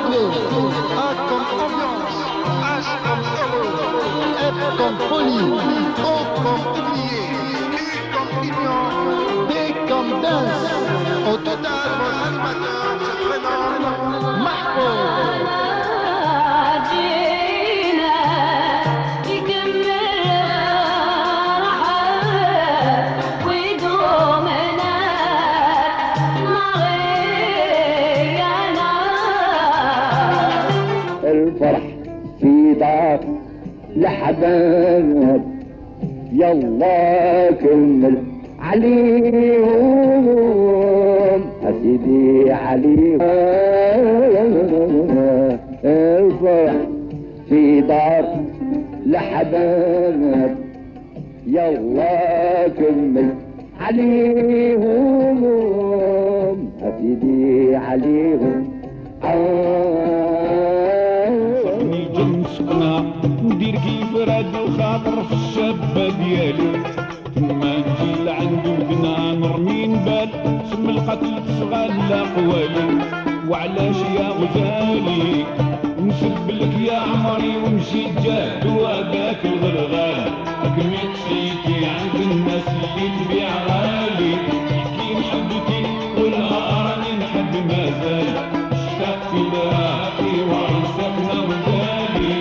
chanter. A comme ambiance, H comme heureux, F comme folie, O comme oublié, U comme ignorant, D comme danse. Au total, vos animateurs se prénomment Marco. الفرح في دار لحباب يلا كمل عليهم أسيدي عليهم الفرح في دار لحباب يلا كمل عليهم أسيدي عليهم صفني الجنس انا ندير كيف راد الخاطر في الشابة ديالي ثم نجي لعند ودنا نرمي نبال سم القتل تشغل الاقوالي وعلاش يا غزالي نسب لك يا عمري ونمشي جاد وهداك الغرغال كميت سيتي عند الناس اللي تبيع غالي كي نحبتي ولا راني نحب مازال اشتاق في لاقي وعيساكنا وزالي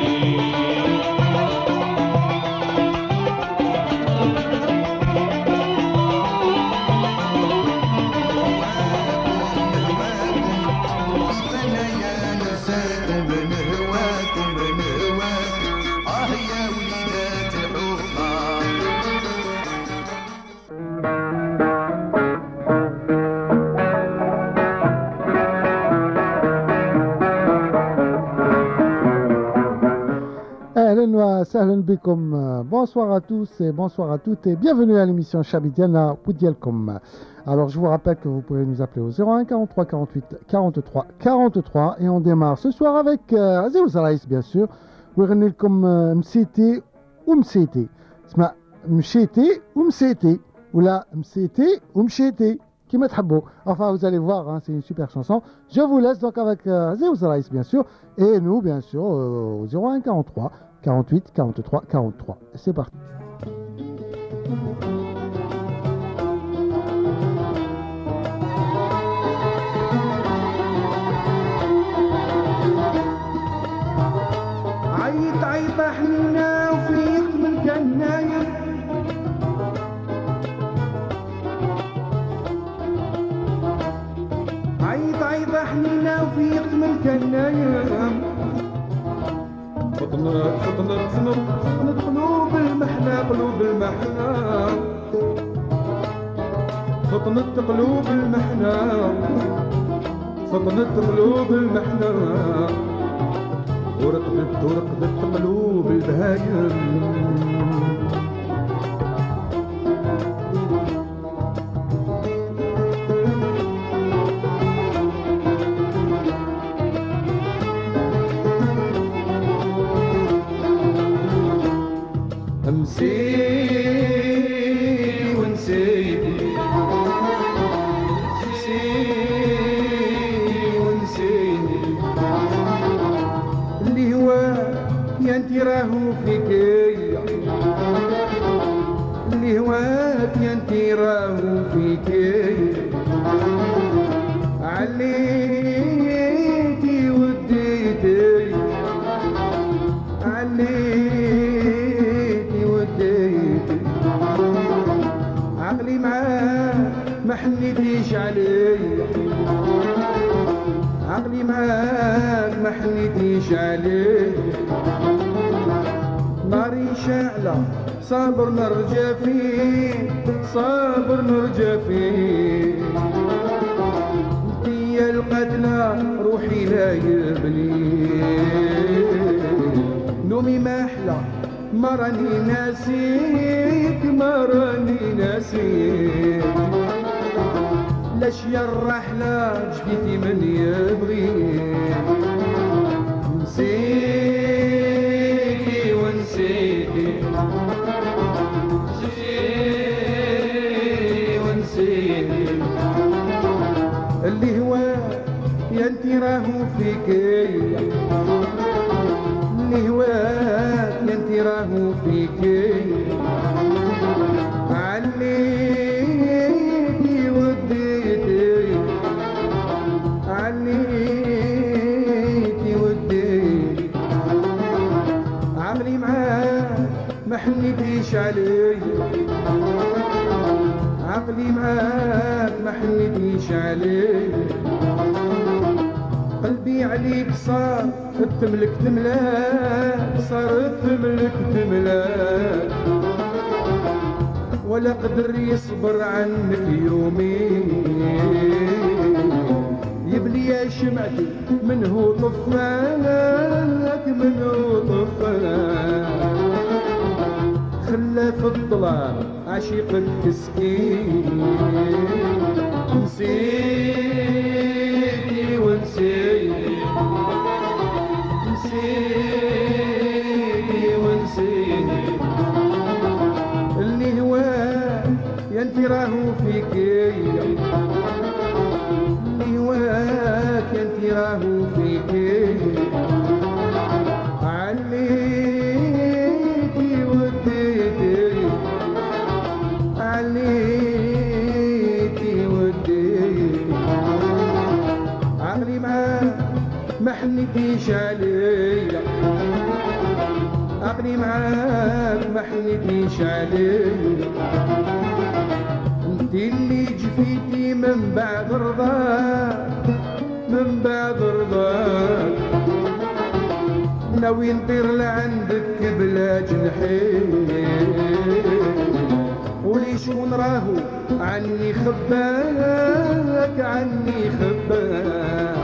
Salam bikum. Bonsoir à tous et bonsoir à toutes et bienvenue à l'émission Chabidiana Poudielkom. Alors je vous rappelle que vous pouvez nous appeler au 01 43 48 43 43 et on démarre ce soir avec Azéou Zaraïs bien sûr. ويغني لكم مسيتي ومسيتي اسمع مشيتي ومسيتي ولا مسيتي ومشيتي كما تحبوا. Enfin vous allez voir hein, c'est une super chanson. Je vous laisse donc avec Azéou Zaraïs bien sûr et nous bien sûr au 01 43 48 43 43. C'est parti. عيط عيط حنينة وفيق من كان نايم عيط عيط حنينة وفيق من كان نايم فطنت قلوب المحنة قلوب المحنة فطنت قلوب المحنة فطنت قلوب المحنة ورقدت قلوب البهايم نسيتي ونسيتي ونسيتي اللي هو يا انتي راهو فيكي اللي هو يا انتي راهو فيكي عليتي وديتي عليتي وديتي عقلي معاه ما حنيتيش عليه عقلي معاك ما حنيتيش عليه ناري شعلة صابر نرجع فيه صابر نرجع فيه انتي القتلى روحي لا يبني نومي ما احلى ما راني ناسيك ما راني ناسيك لاشيا الرحلة جبيتي من يبغيك نسيتي ونسيتي ونسيتي اللي هو يا انتي راهو فيكي اللي هواك يا انتي راهو فيكي عليكي وديتي عليكي وديتي عمري معاك ما حنيتيش علي عقلي معاك ما حنيتيش علي قلبي عليك صار تملك تملاك صار تملك تملاك ولا قدر يصبر عنك يومين يبلي يا شمعتي منه طفاك منه طفاك خلى في الظلام عشيقك مسكين نسيتي ونسيتي نسيتي ونسيتي اللي هواك يا انتي راهو فيكي اللي هواك يا انتي راهو فيكي عليكي وديتي عليكي وديتي عقلي معاك ما حنيتيش عليا عقلي معاك ما حنيتيش عليا انتي اللي جفيتي من بعد رضاك من بعد رضاك ناوي نطير لعندك بلا جنحين ولي شكون راهو عني خباك عني خباك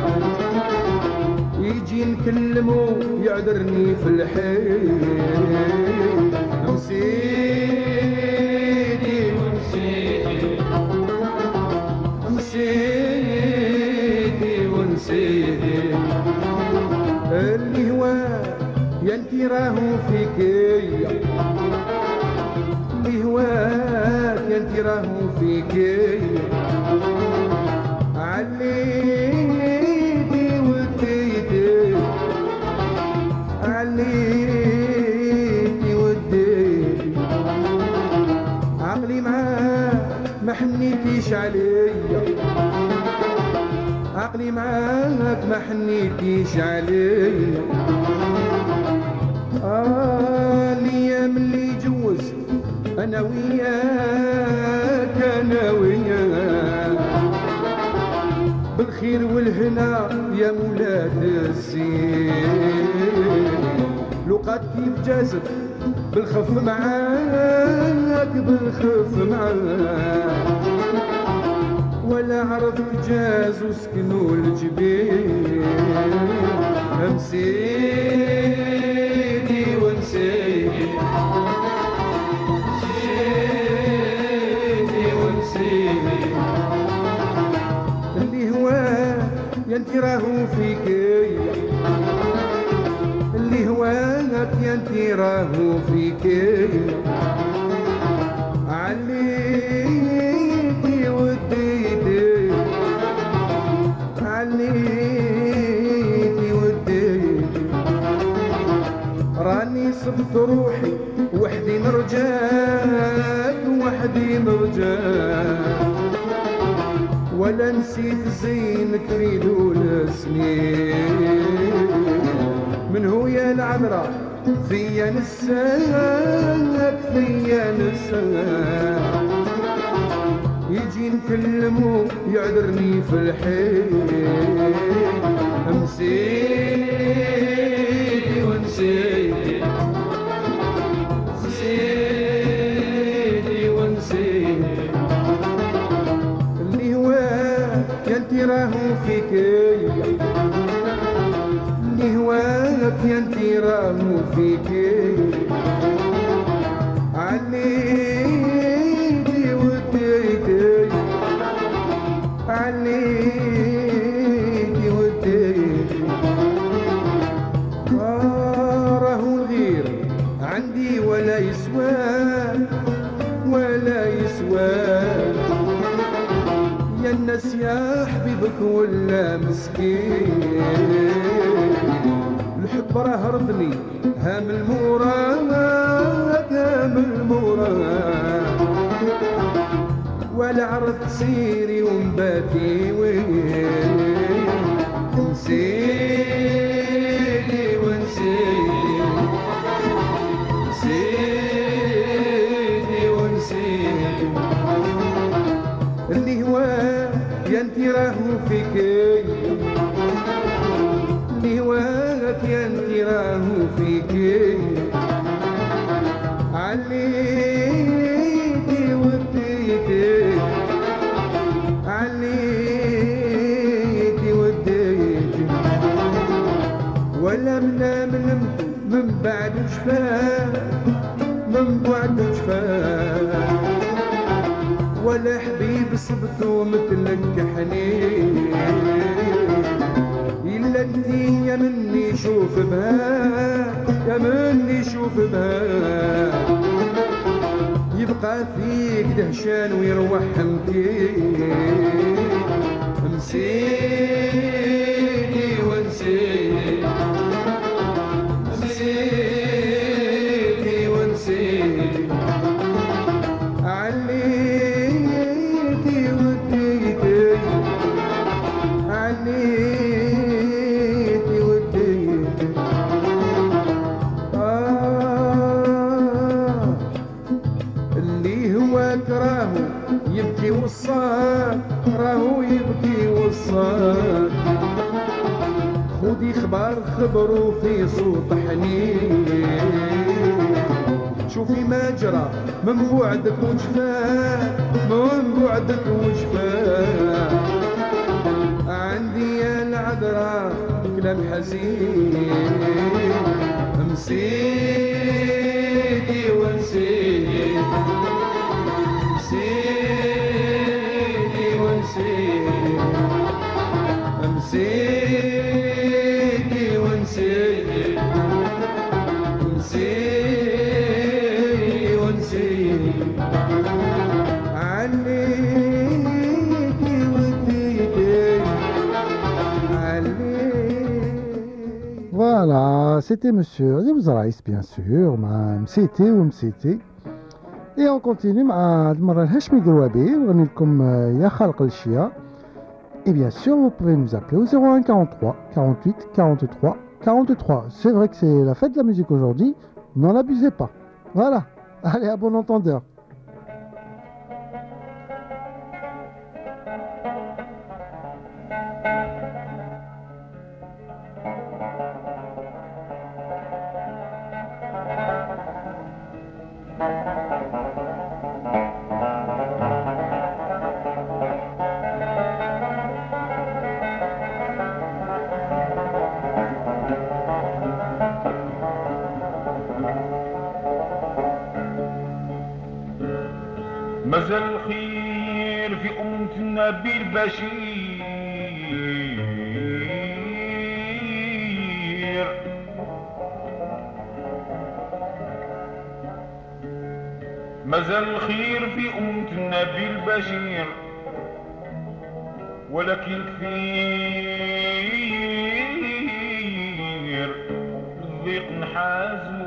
يجي نكلمو يعذرني في الحين نسيتي ونسيتي نسيتي ونسيتي اللي هواك يا انتي راهو فيكي اللي هواك يا انتي راهو فيكي عليتي وديتي عليتي وديتي عقلي معاك ما حنيتيش عليا عقلي معاك ما حنيتيش عليا الايام اللي جوز انا وياك انا وياك بالخير والهنا يا مولاد الزين لقات كيف جازت بالخف معاك بالخف معاك ولا عرفت جاز وسكنوا الجبين نسيتي ونسيتي نسيتي ونسيتي اللي هواك يا انتي راهو فيكي اللي هواك يا انتي راهو فيكي عليتي وديتي عليتي وديتي راني صبت روحي وحدي نرجاك وحدي نرجاك ولا نسيت زينك في دول سنين من هو يا العذراء فيا نساك فيا نساك يجي نكلمو يعذرني في الحين نسيتي ونسيتي نسيتي ونسيتي اللي هواك يا انتي راهو فيكي اللي هواك يا انتي راهو فيكي عليتي وديتي عليتي وديتي راهو الغير عندي ولا يسوى ولا يسوى يا الناس يا حبيبك ولا مسكين الحب راه رضني هام المراد هام المراد ولا عرفت سيري ومباتي وين نسيتي ونسيتي نسيتي ونسيتي اللي هو يا انتي راهو فيكي اللي هواك يا انتي راهو فيكي عليتي وديتي عليتي وديتي ولا منام من بعد شفاك من بعد شفاك ولا حبيب صبتو مثلك حنين إلا انتي يا مني شوف بها يا مني شوف بها يبقى فيك دهشان ويروح نسيتي ونسيتي نسيتي ونسيتي عليتي وديتي عليتي وديتي اللي هواك راهو يبكي وصاك راهو يبكي وصاك خودي خبر خبرو في صوت حنين شوفي ما جرى من بعدك وجفاك من بعدك وجفاك عندي يا العذراء كلام حزين نسيتي ونسيتي نسيتي ونسيتي نسيتي ونسيتي نسيتي ونسيتي عليتي وديتي عليتي. Voilà, c'était Monsieur Ribz Raïs, bien sûr, مع مسيتي ومسيتي. Et on continue مع المرة الهاشمي قروابي ونغني لكم يا خالق الشيا. Et bien sûr, vous pouvez nous appeler au 01 43 48 43 43. C'est vrai que c'est la fête de la musique aujourd'hui, n'en abusez pas. Voilà, allez à bon entendeur. مازال الخير في أمة النبي البشير مازال الخير في أمة النبي البشير ولكن كثير الضيق نحازو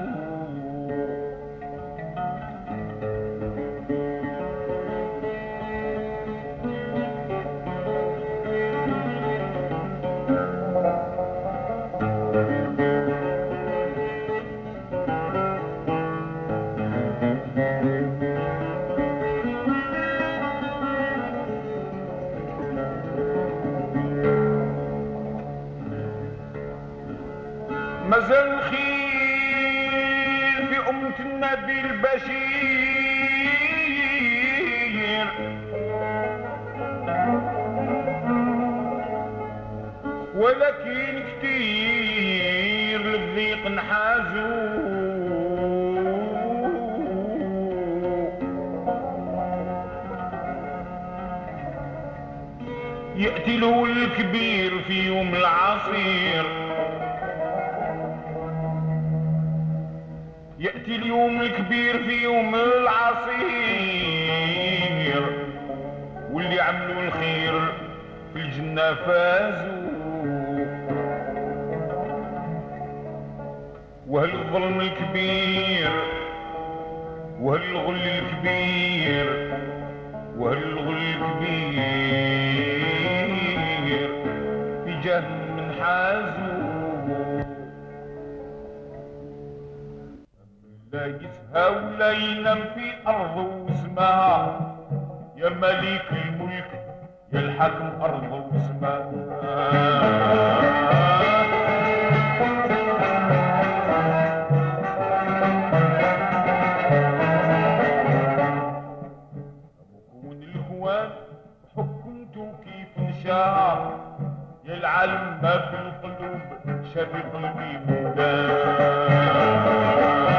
مازال الخير في أمة النبي البشير ولكن كتير للضيق نحازو يأتي له الكبير في يوم العصير يأتي اليوم الكبير في يوم العصير واللي عملوا الخير منا فازوا وهالظلم الكبير وهالغل الكبير وهالغل الكبير في جهنم حازوا لا يسهى ولا ينام في أرض وسماء يا مليك الملك يا الحاكم أرض وسماء أبوكون الهوان حكمتوا كيف نشاء يا العالم ما في القلوب شافي قلبي مدان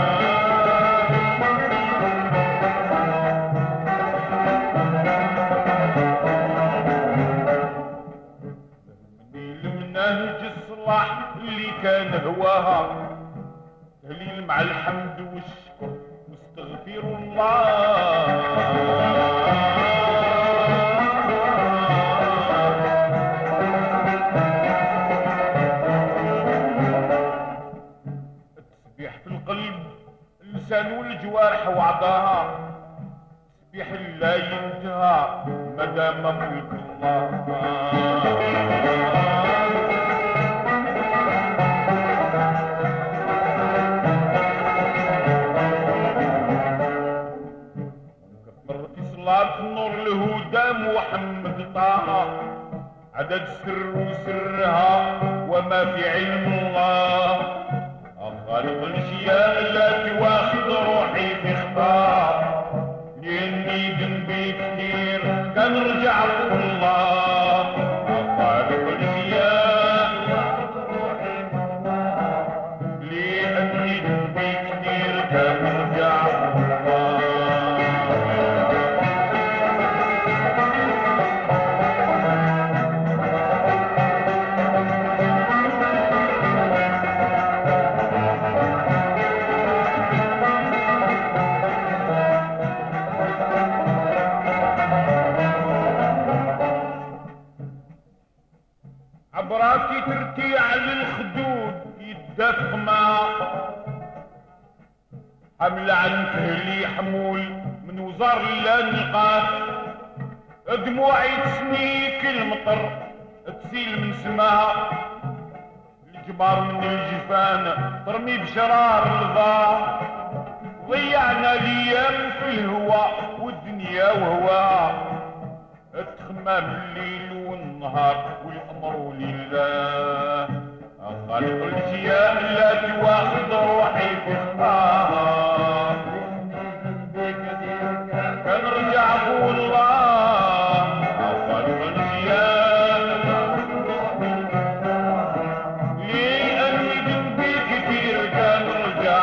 نهج الصلاح اللي كان هواها تهليل مع الحمد والشكر واستغفر الله التسبيح في القلب اللسان والجوارح وعضاها تسبيح لا ينتهى مدام ملك الله نور الهدى محمد طه عدد سر وسرها وما في علم الله خالق الاشياء لا تواخذ روحي في خطا لاني ذنبي كثير كان رجع الله خالق الاشياء لاني ذنبي كثير كان رجع الله عبراتي ترتيع للخدود يدفق معها حمل عنك لي حمول من وزار لا نلقاه دموعي تسنيك المطر تسيل من سماها الجبار من الجفان ترمي بشرار الغار ضيعنا الايام في الهوى والدنيا وهواها تخمام الليل والنهار والامر لله خالق الاشياء لا تواخذ روحي في خطاها كان رجع ابو الله خالق الاشياء لاني ذنبي كثير كان رجع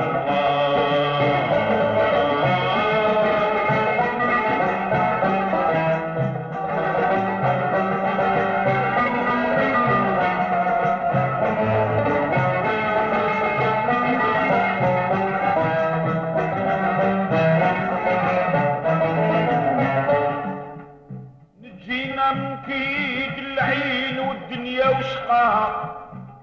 مكيد العين والدنيا وشقاها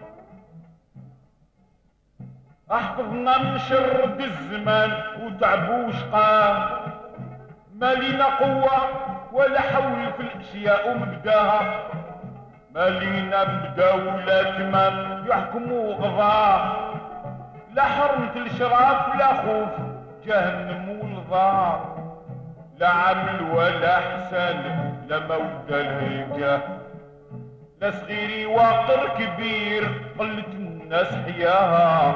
احفظنا من شر الزمان وتعب وشقاه ما لينا قوة ولا حول في الاشياء ومبداها ما لينا مبدا ولا تمام يحكموا غضاه لا حرمة الشراف لا خوف جهنم والظاه لا عمل ولا حسن لا مودة الهيجة لا صغيري واقر كبير قلة الناس حياها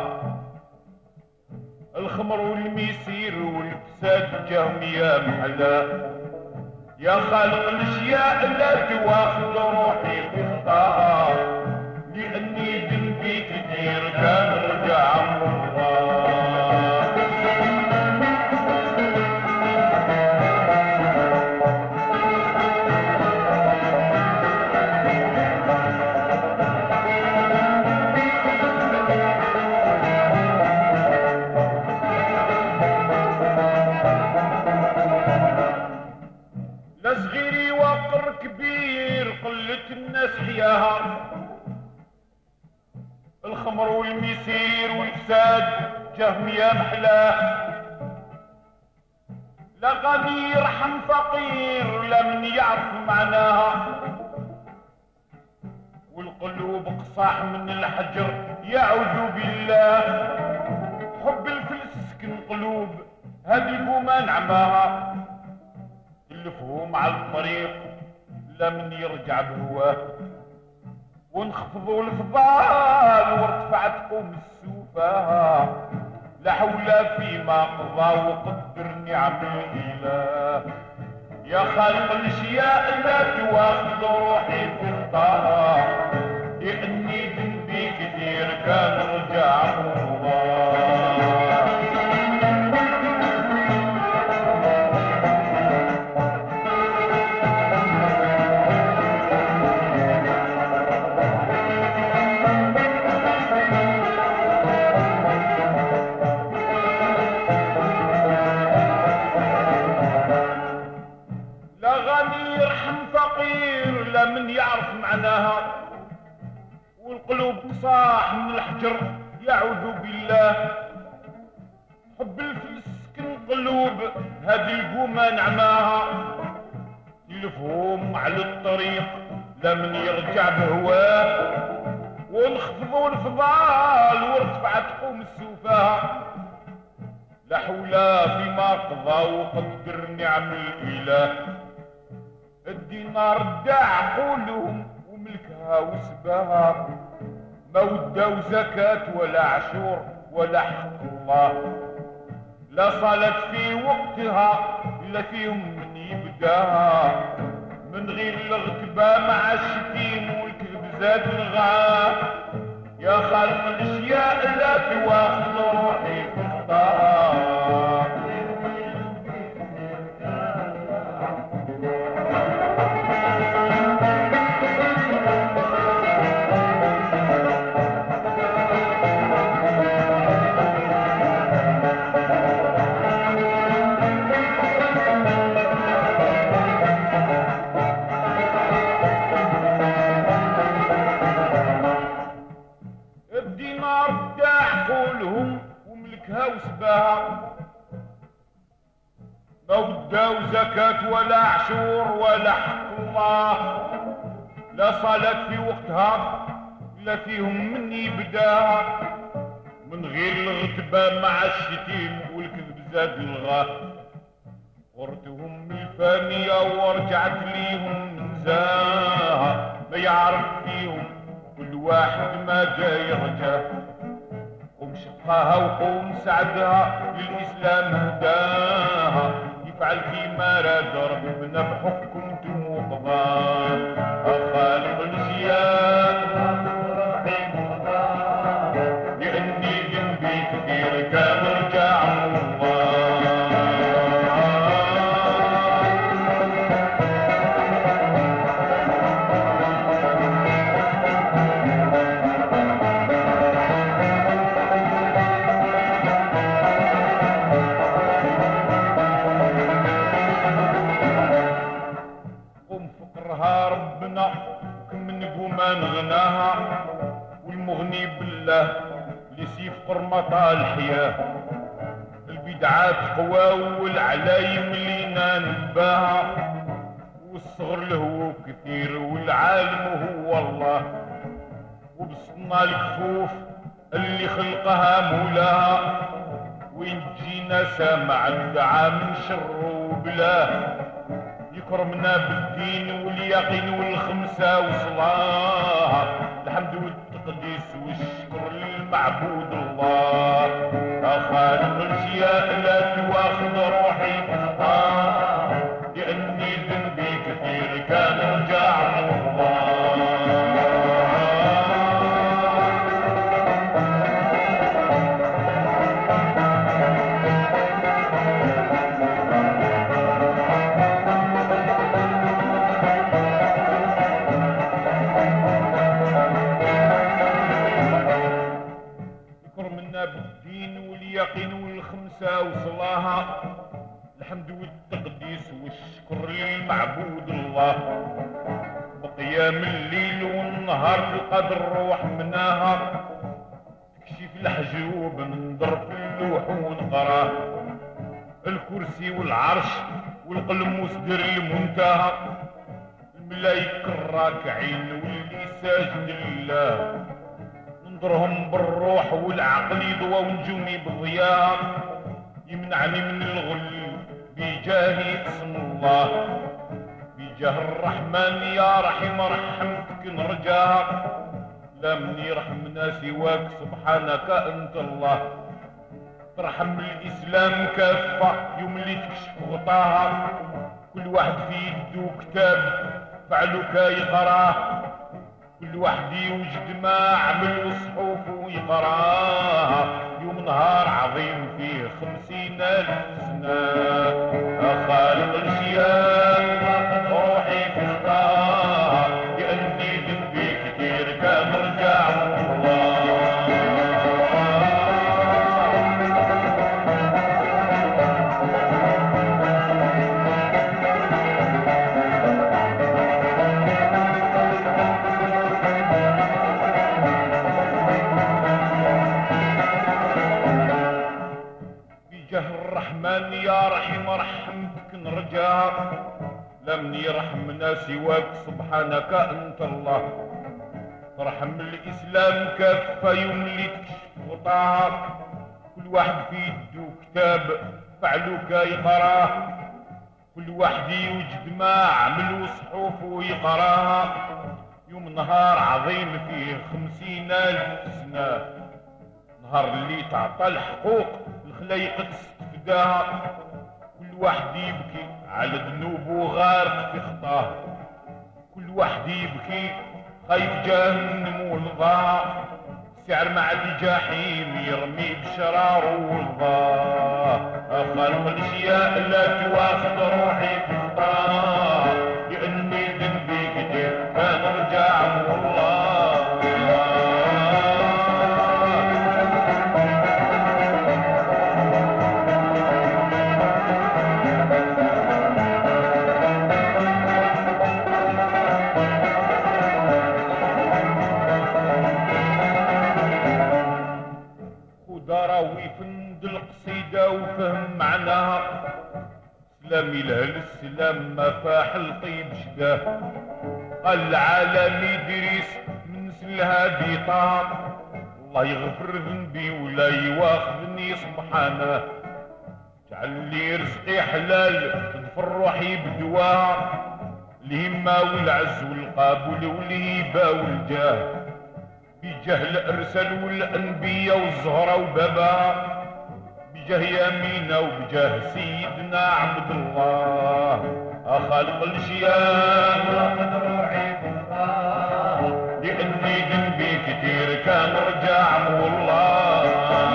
الخمر والميسير والفساد جاهم يا محلا يا خالق الاشياء لا تواخذ روحي في خطاها لاني ذنبي كثير كان رجع الله صغيري وقر كبير قلة خلت الناس حياها، الخمر والميسير والفساد جاهم يا محلاه. لا غني يرحم فقير لا من يعرف معناها، والقلوب قصاح من الحجر يعوذ بالله. حب الفلس سكن قلوب هذه بوما نعماها، تلفهم على الطريق لا من يرجع بهواه. ونخفضوا الفضال وارتفعت قوم السفهاء، لا حول فيما قضى وقدر نعم الاله. يا خالق الاشياء لا تواخذ روحي في الطاعه، لاني ذنبي كثير كان رجع الله. من يعرف معناها، والقلوب صاح من الحجر يعوذ بالله. حب الفلس سكن قلوب هذه القومة نعماها، تلفهم على الطريق لا من يرجع بهواه. ونخفضوا الفضال وارتفعت قوم السفهاء، لا حول فيما قضى وقدر نعم الاله. الدينار داع عقولهم وملكها وسباها، ما وداو زكاة ولا عشور ولا حق الله. لا صالت في وقتها إلا فيهم من يبداها، من غير الغتبة مع الشتيم والكذب زاد الغاه. يا خالق الاشياء لا تواخذ روحي في خطاها. ما وداو زكاة ولا عشور ولا حق الله. لا صلاة في وقتها إلا فيهم من يبداها، من غير الغتبة مع الشتيم والكذب زاد الغاه. غرتهم من الفانية ورجعت ليهم نزاها، ما يعرف فيهم كل واحد ما جا يرجاه. قوم شقاها وقوم سعدها للإسلام هداها، يفعل كيما راد ربنا بحكمته وقضاه. خالق الاشياء لاني ذنبي كثير كان رجع الله. نغناها والمغني بالله لسيف قرمطة الحياة. البدعات قوى والعلايم لينا نباها، والصغر له كثير والعالم هو الله. وبسطنا الكفوف اللي خلقها مولاها، وين تجينا سامع الدعاء من شر وبلاه. يكرمنا بالدين واليقين والخمسة وصلاة، الحمد والتقديس والشكر للمعبود الله. خالق الاشياء لا تواخذ روحي بخطاه، لاني ذنبي كثير كان رجع الله. بالدين واليقين والخمسة وصلاها، الحمد والتقديس والشكر للمعبود الله. بقي ايام الليل والنهار تلقى الروح مناها تكشف الحجوب نضرب اللوح ونقراه الكرسي والعرش والقلم وصدر المنتهى الملايك الراكعين واللي ساجد لله ننظرهم بالروح والعقل يضوى ونجومي بالضياء يمنعني من الغل بجاه اسم الله بجاه الرحمن يا رحيم رحمتك نرجاها لا من يرحمنا سواك سبحانك انت الله ترحم الاسلام كافة يوم اللي تكشف غطاها كل واحد في يده كتاب فعلك يقراه كل واحد يوجد ما عمل صحوف ويقراها يوم نهار عظيم فيه 50,000 سنة خالق الاشياء روحي في خطاها لاني ذنبي كتير كان رجع الله الرحمن يا رحيم رحمتك نرجاها لم يرحمنا سواك سبحانك انت الله ترحم الاسلام كافة يوم اللي تكشف غطاها كل واحد في يده كتاب فعلك يقراه كل واحد يوجد ما عمل صحوف ويقراها يوم نهار عظيم فيه 50,000 سنة نهار اللي تعطى الحقوق الخلايق تستفداها كل واحد يبكي على ذنوبه غارق في خطاه كل واحد يبكي خايف جهنم ولظاه سعر مع الجحيم يرمي بشراره ولظاه خلق الاشياء لا تواخذ روحي في خطاه لاني ذنبي كتير كان رجع والله وفهم معناها سلامي له السلام ما فاح الطيب شداه قال العالم يدريس من سلها بيطاه الله يغفر ذنبي ولا يواخذني سبحانه جعل لي رزقي حلال تدفر روحي بدواه الهمة والعز والقابل والهيبة والجاه بجاه الارسل والانبياء والزهرة وبابا بجاه يمينه وبجاه سيدنا عبد الله خالق الاشياء واخذ روحي بالله لاني ذنبي كتير كان رجع والله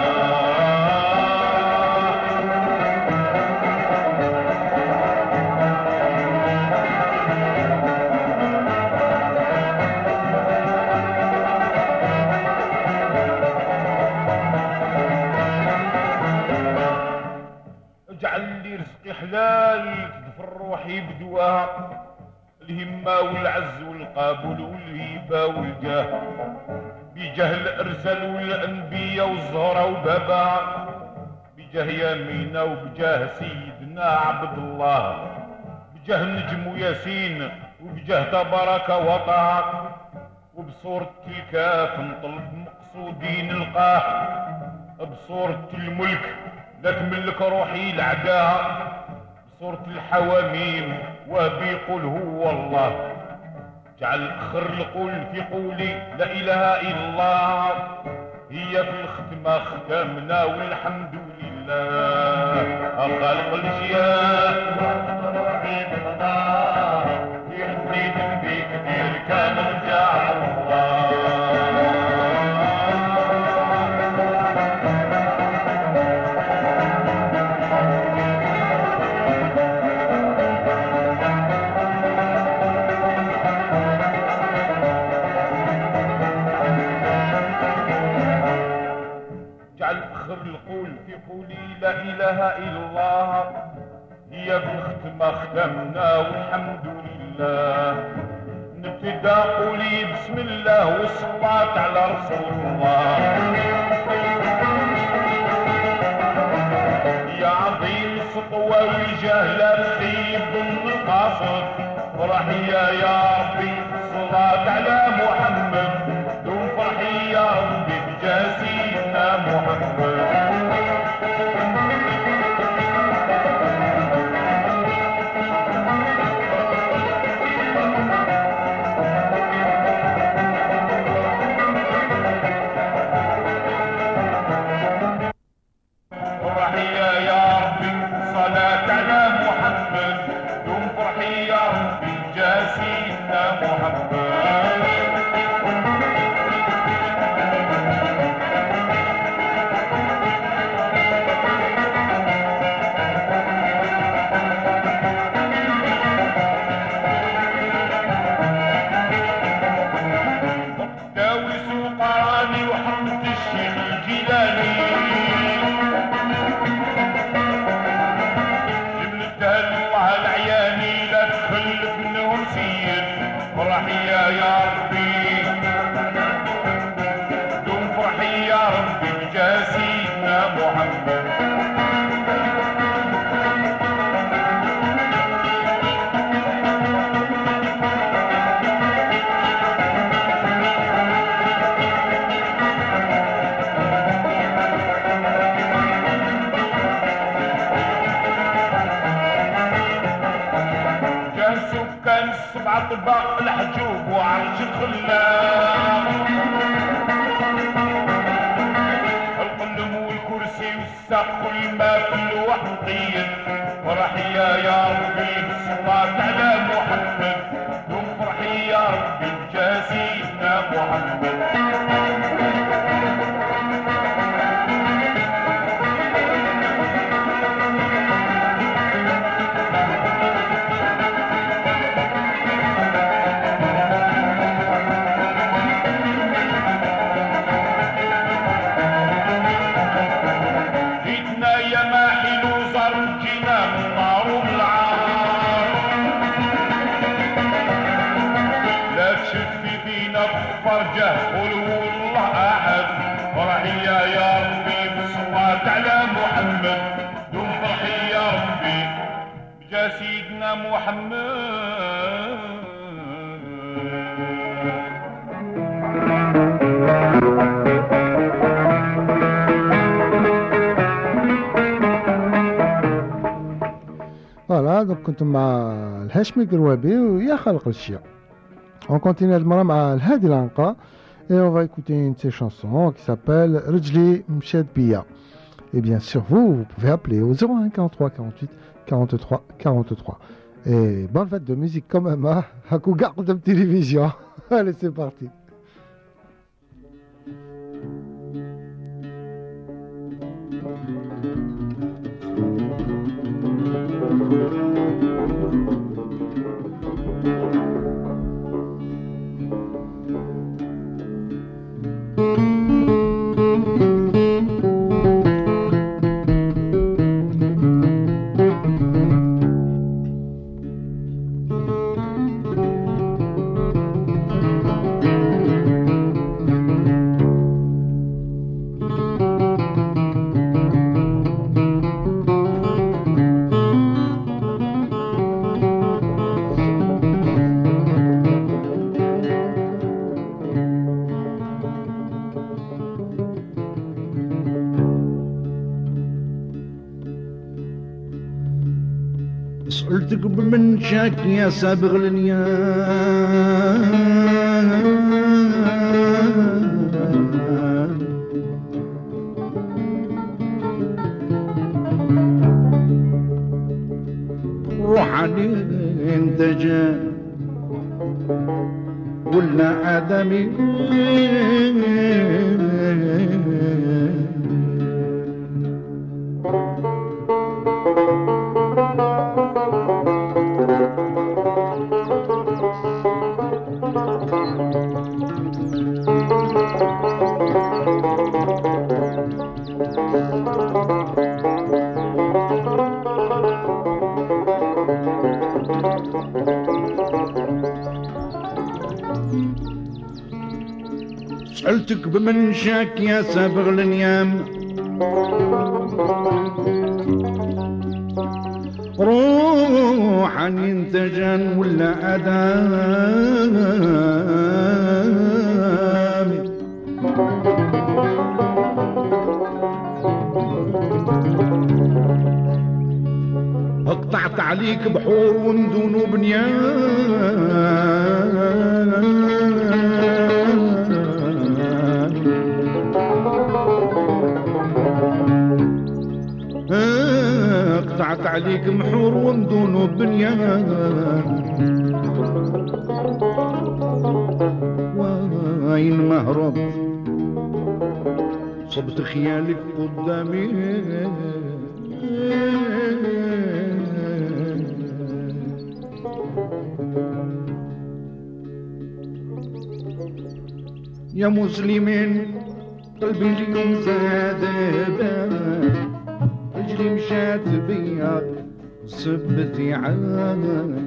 اجعل لي رزقي حلال تدفر روحي بدواها الهمة والعز والقابل والهيبة والجاه بجاه الارسل والانبياء والزهرة وبابا بجاه يمينه وبجاه سيدنا عبد الله بجاه النجم وياسين وبجاه تبارك وطه وبصورة الكاف نطلب مقصودي نلقاه بصورة الملك لا تملك روحي لعداها بصورة الحواميم وبيقول هو الله جعل اخر القول في قولي لا اله الا الله هي في الختمة ختمنا والحمد لله خالق الاشياء واخذ روحي بالله يهدي ذنبي كثير كان رجع الله القول في قولي لا اله الا الله هي بالختمة ختمنا والحمد لله نبتدى قولي بسم الله والصلاة على رسول الله. يا عظيم السطوة والجهلة السيد بن القاصد فرحي يا ربي الصلاة على محمد دوم فرحي يا ربي بجاسينا محمد. أطباق الحجوب وعرش الخلاق القلم والكرسي والساق كل ما كل واحد طيب فرحي يا ربي بالصلاة على محمد دوم فرحي يا ربي بجاسينا محمد. فرجه قولوا والله احد فرحي يا ربي بالصلاة على محمد دوم فرحي يا ربي بجا سيدنا محمد. Voilà, donc كنتم مع الهاشمي قروابي ويا خلق الشيء. On continue مع الهادي العنقا et on va écouter une de ses chansons qui s'appelle Rjli Mched Bia. Et bien sûr, vous pouvez appeler au 01 43 48 43 43. Et bonne fête de musique quand même, hein, à coup garde de télévision. Allez, c'est parti. سألتك بمن شاك يا سابغ الانيان روحاني انت جا ولا آدمي سألتك بمنشاك يا سابغ النيام روحاني انت جان ولا ادامي اقطعت عليك بحور ومدون وبنيان قطعت عليك محور ومدون وبنيان وين مهرب صبت خيالك قدامي يا مسلمين قلبي اليوم زاد بان رجلي مشات بيا سبتي عاني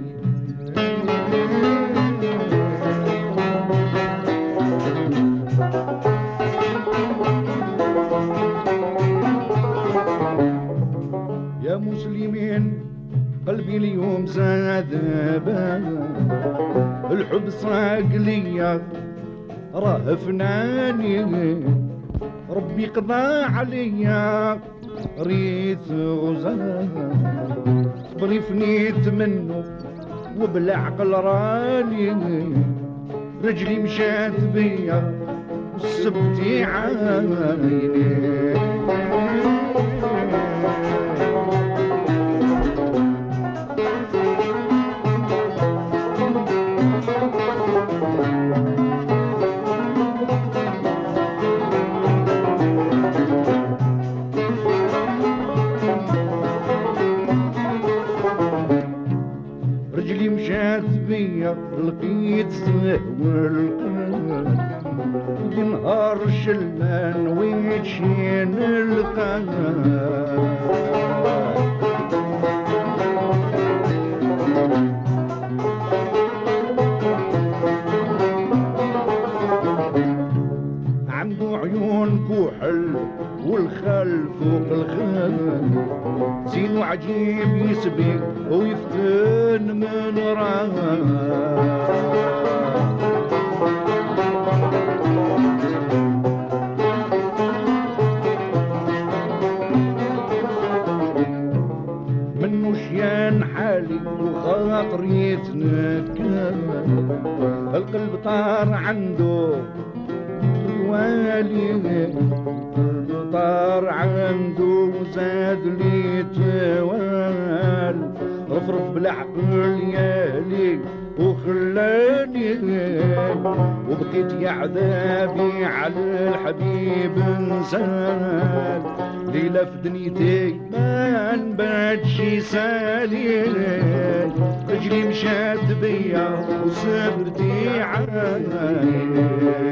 يا مسلمين قلبي اليوم زاد بان الحب صاق ليا راه فناني ربي قضى عليا ريت غزال صبري فنيت منه وبالعقل راني رجلي مشات بيا وسبتي عيني لقيت سهو القلب نهار شلان ويتشين القلب عنده عيون كحل والخل فوق الخل زين وعجيب يسبق ويفتن من وراه منو شيان حالي وخاطري يتنكل القلب طار عنده والي طار عنده وزاد لي توال رفرف بالعقل يالي وخلاني وبقيت يا عذابي على الحبيب انسان ليلة في دنيتي ما نباتش سالي رجلي مشات بيا وصبرتي عيني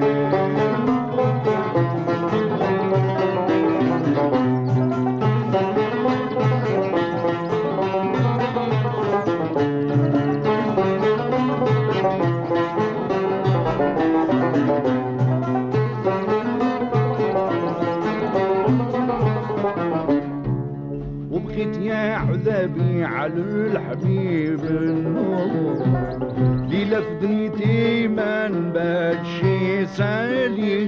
وبقيت يا عذابي على الحبيب النور ليلة في دنيتي ما نباتش سالي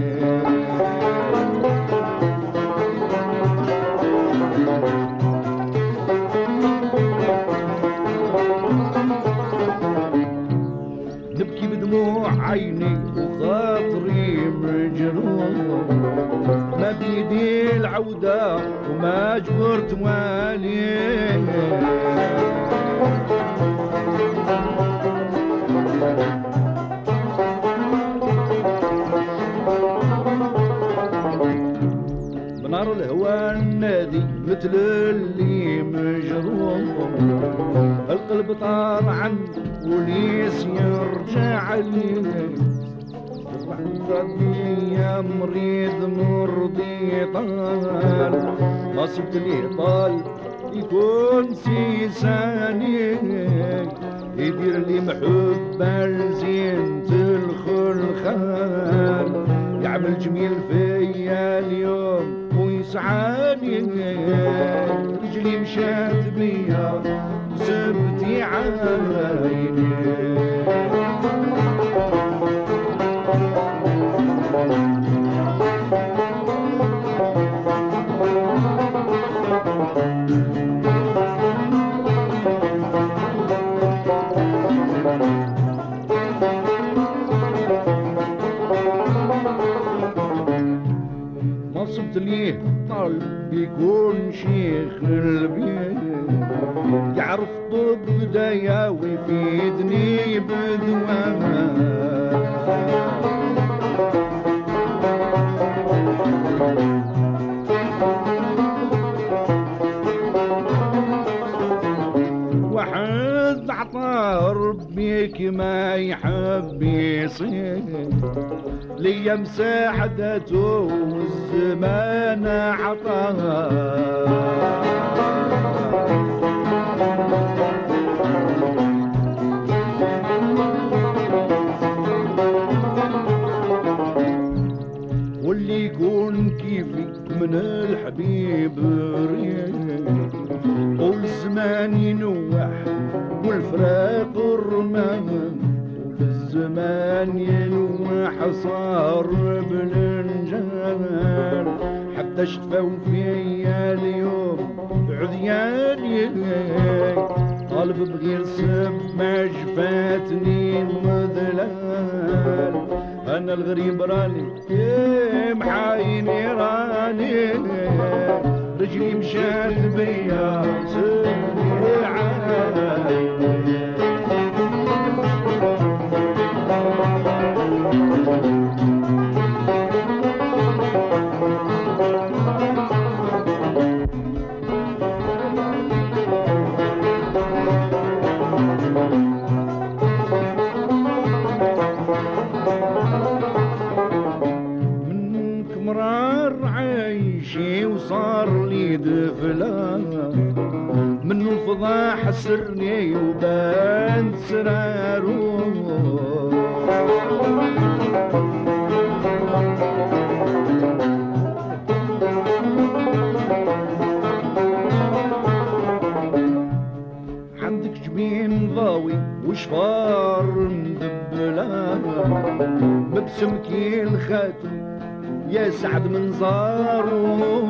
نبكي بدموع عيني وخاطري مجروح ما بيدي العودة وما جبرت والي بنار الهوى النادي مثل اللي مجروح القلب طار عنه وليس يرجع لي ربي يا مريض مرضي طال ما صبت لي طال يكون سيساني يدير لي محبة لزينة الخلخال يعمل جميل فيا اليوم ويسعاني، رجلي مشات بيا وسبتي عيني. نصبت ليه طالب يكون شيخ البيت، يعرف طب دايا ويفيدني بدواء. واحد عطاه ربيك ما يحب يصير، ليا مساعدته والزمان عطاها. واللي يكون كيفي من الحبيب ريح، والزمان ينوح والفراق الرمان، والزمان ينوح صار بلنجان. حتى شفاو فيا اليوم عذياني، قلب بغير سب ما جفاتني مذلال. انا الغريب راني محايني راني، رجلي مشات بيا سبي عيني. وصار لي دفلان من الفضا حسرني وبان سرارو. عندك جبين ضاوي وشفار مدبلان، مبسمكي الخاتم يا سعد من زارو.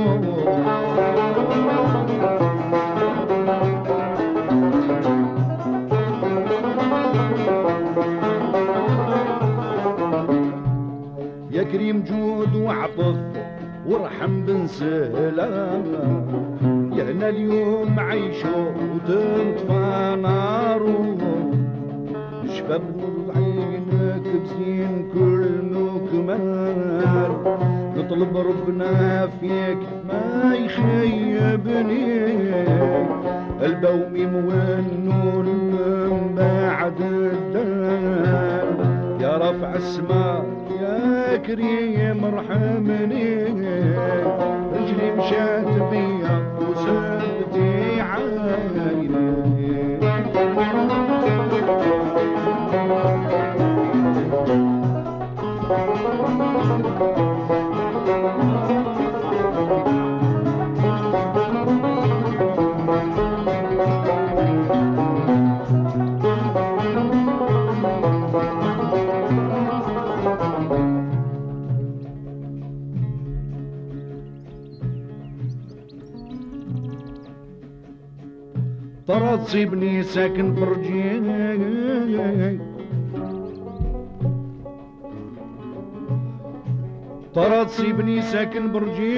يا كريم جود وعطف وارحم بن سلام، يا هنا اليوم عيشو وتنطفى نارو. شباب نور عينك بزين كل مكمال، نطلب ربنا فيك ما يخيبني. البومي والنور من بعد الدال، يا رفع السماء يا كريم ارحمني. رجلي مشات بيا وسبتي عيني. ترى تصيبني ساكن برجي، ترى تصيبني ساكن برجي.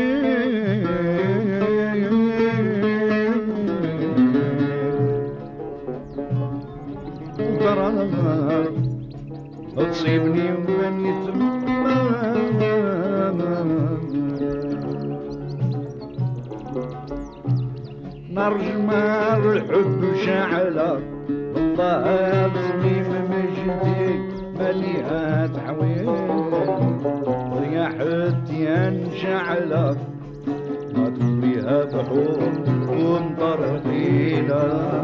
ترى تصيبني ومن يتم نار جمال الحب شعلة، الطهاب صميم مجدي مليها تحويل. رياح التيان شعلة ما تطفيها بحور ومطر فينا.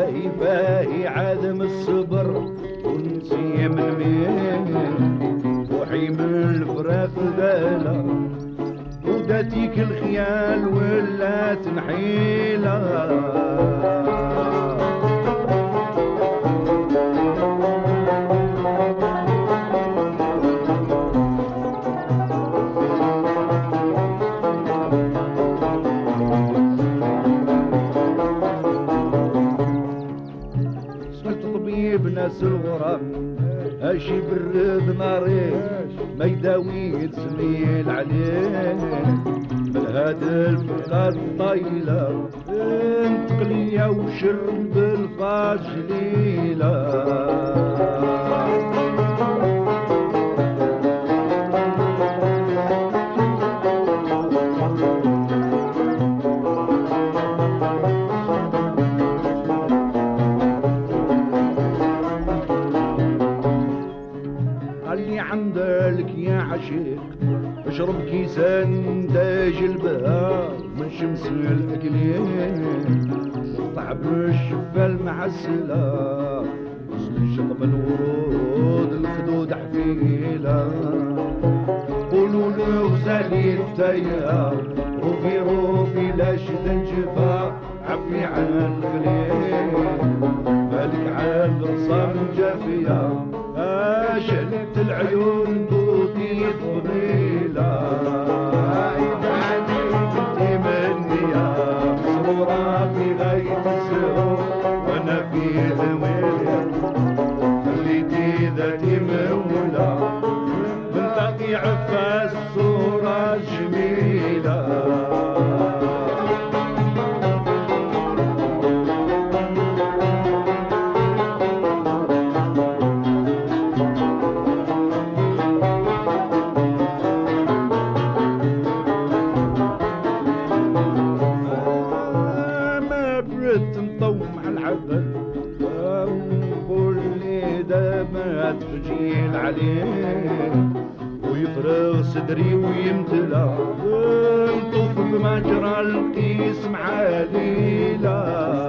باهي باهي عدم الصبر ونسي من مين روحي من الفراق دالا وداتيك الخيال ولا تنحيلا ناس الغرام اشي برد ناري ما يداوي تسميل عليه من هذا الفقار طايلة انتقلية وشرب الفاجليلة اشرب كيسان داج البهار من شمس الاكلين وطعم الشفا المعسلة شطب الورود الخدود حفيلة قولوا له غزالي التيار روفي روفي لا شد انجفا عفي على الخليل مالك عاد رصام جافية شلت العيون بوتي فضيلة انتي مني يا مسرورة في غاية السرور وانا في هوية خليتي ذاتي مولى بنلاقي عفاس صورة جميلة تجيل عليه ويفرغ صدري ويمتلى نطوف بمجرى القيس معاليلة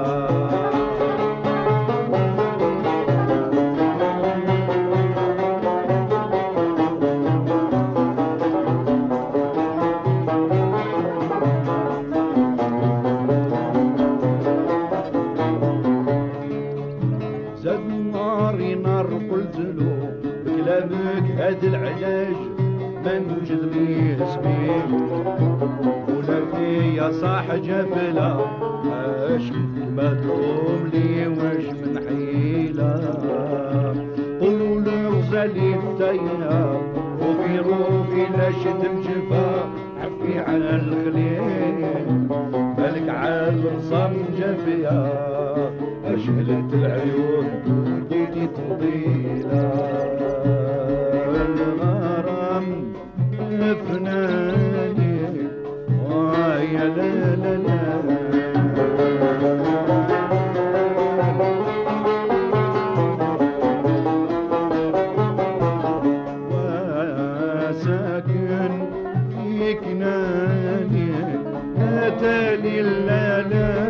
زاد ناري نار قلت له بكلامك هاد العلاج ما نوجد ليه سبيل ولا يا صاح جبلة اش ما تقوم لي واش من حيلة قولوا له غزالي التيار روفي روفي لا شد مجفا عفي على الخليل مالك عاد رصام جافية أشهلت العيون بديتي طويلة الغرام فناني ويا لا لا لا وساكن في كناني أتاني لا لا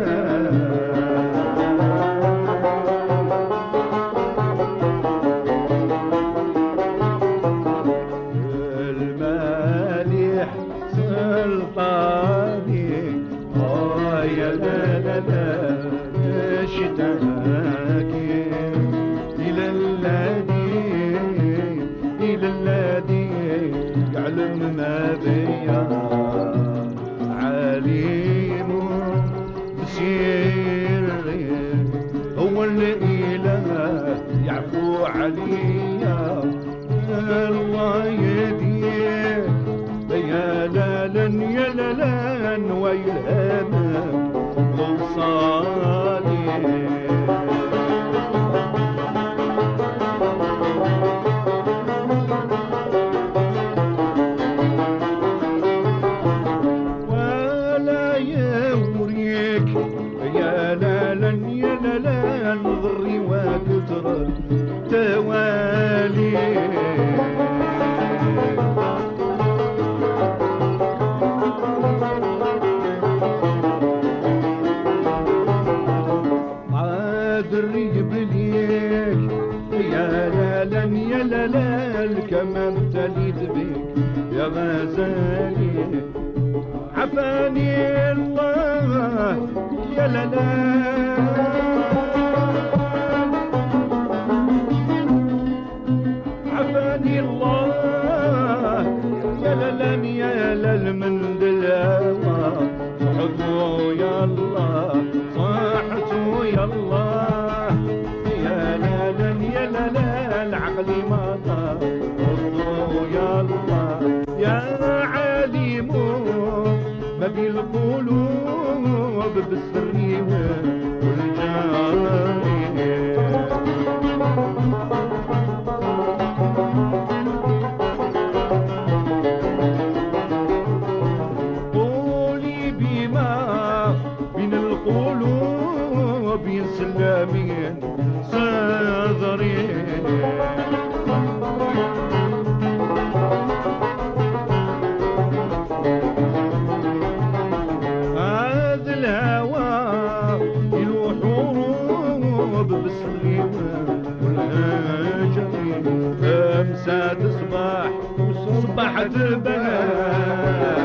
عليا الله يديك يا لالن يا لالن ويلهمك وصالي ولا يوريك يا لالن يا لالن ضري وكتر توالي دري بليك يا لالا يا لالا كما ابتليت بك يا غزالي عفاني الله يا لالا عفاني الله يا لالا يا لالا من دلها صحته يا الله صحته يا الله يا لالا يا لالا عقلي ما طار يا الله يا عليم ما بين القلوب بالسر والجاري قولي بما بين القلوب ينسلامين صدرين هذا الهوى يلوح وروب بالسليم والهجري امسات صباح صبحت البلاح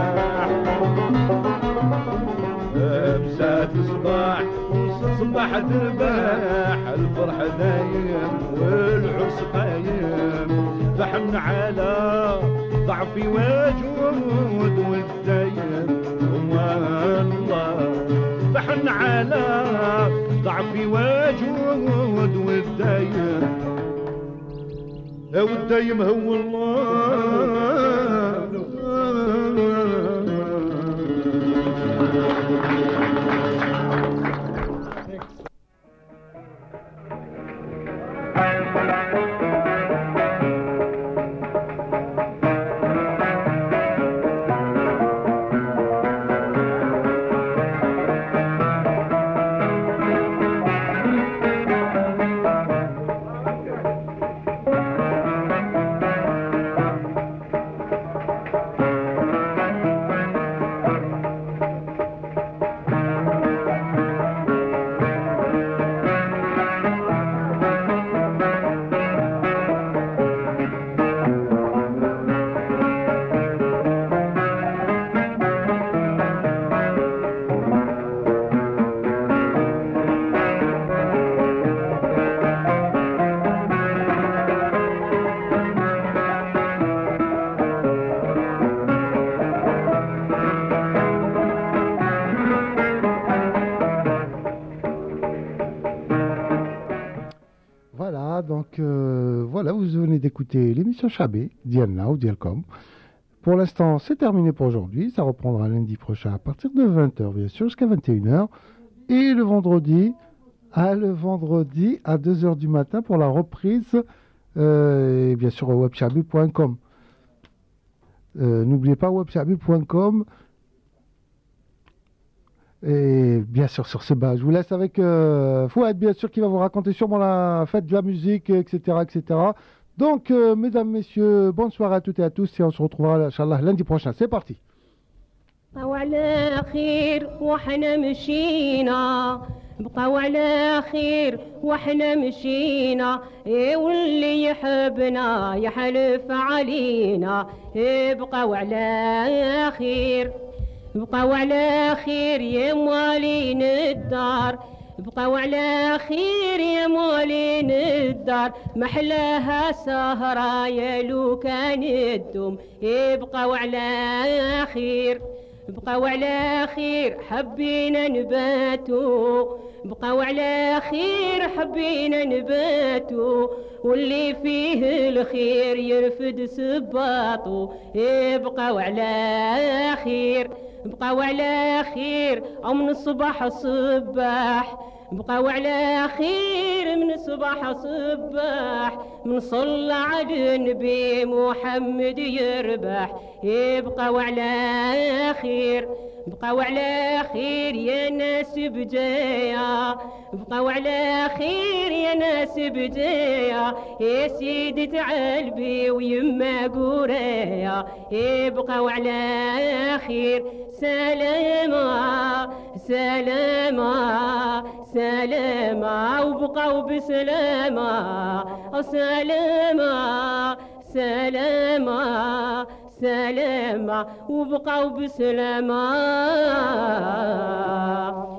امسات صباح صبحت البلاح الفرح دايم والعرس قايم فحن على ضعفي وجود والدايم والله فحن على ضعفي وجود والدايم والدايم هو الله Voilà, vous venez d'écouter l'émission Chabé, Diana ou Dialcom. Pour l'instant, c'est terminé pour aujourd'hui. Ça reprendra lundi prochain à partir de 20h, bien sûr, jusqu'à 21h. Et le vendredi à 2h du matin pour la reprise, et bien sûr, au webchabu.com. N'oubliez pas webchabu.com. Et bien sûr, sur ce bas, je vous laisse avec Fouad, bien sûr, qui va vous raconter sûrement la fête de la musique, etc., etc. Donc, mesdames, messieurs, bonne soirée à toutes et à tous, et on se retrouvera, Inch'Allah, lundi prochain. C'est parti. وعلى خير واحنا مشينا بقى على خير واحنا مشينا واللي يحبنا يحلف علينا بقى على خير بقى على خير يا موالين الدار بقى على خير يا موالين الدار محلاها سهرة يا لو كان الدم بقى على خير بقوا على خير حبينا نباتو بقوا على خير حبينا نباتو واللي فيه الخير يرفد سباطو بقوا على خير بقوا على خير أو من الصباح صباح بقوا على خير من صباح صباح من صلى على النبي محمد يربح يبقوا على خير بقوا على خير يا ناس بجايا بقوا على خير يا ناس بجايا يا سيدي تعالبي ويما قوريا يبقوا على خير سلامة سلامة سلامة وبقوا بسلامة سلامة سلامة سلامة وبقوا بسلامة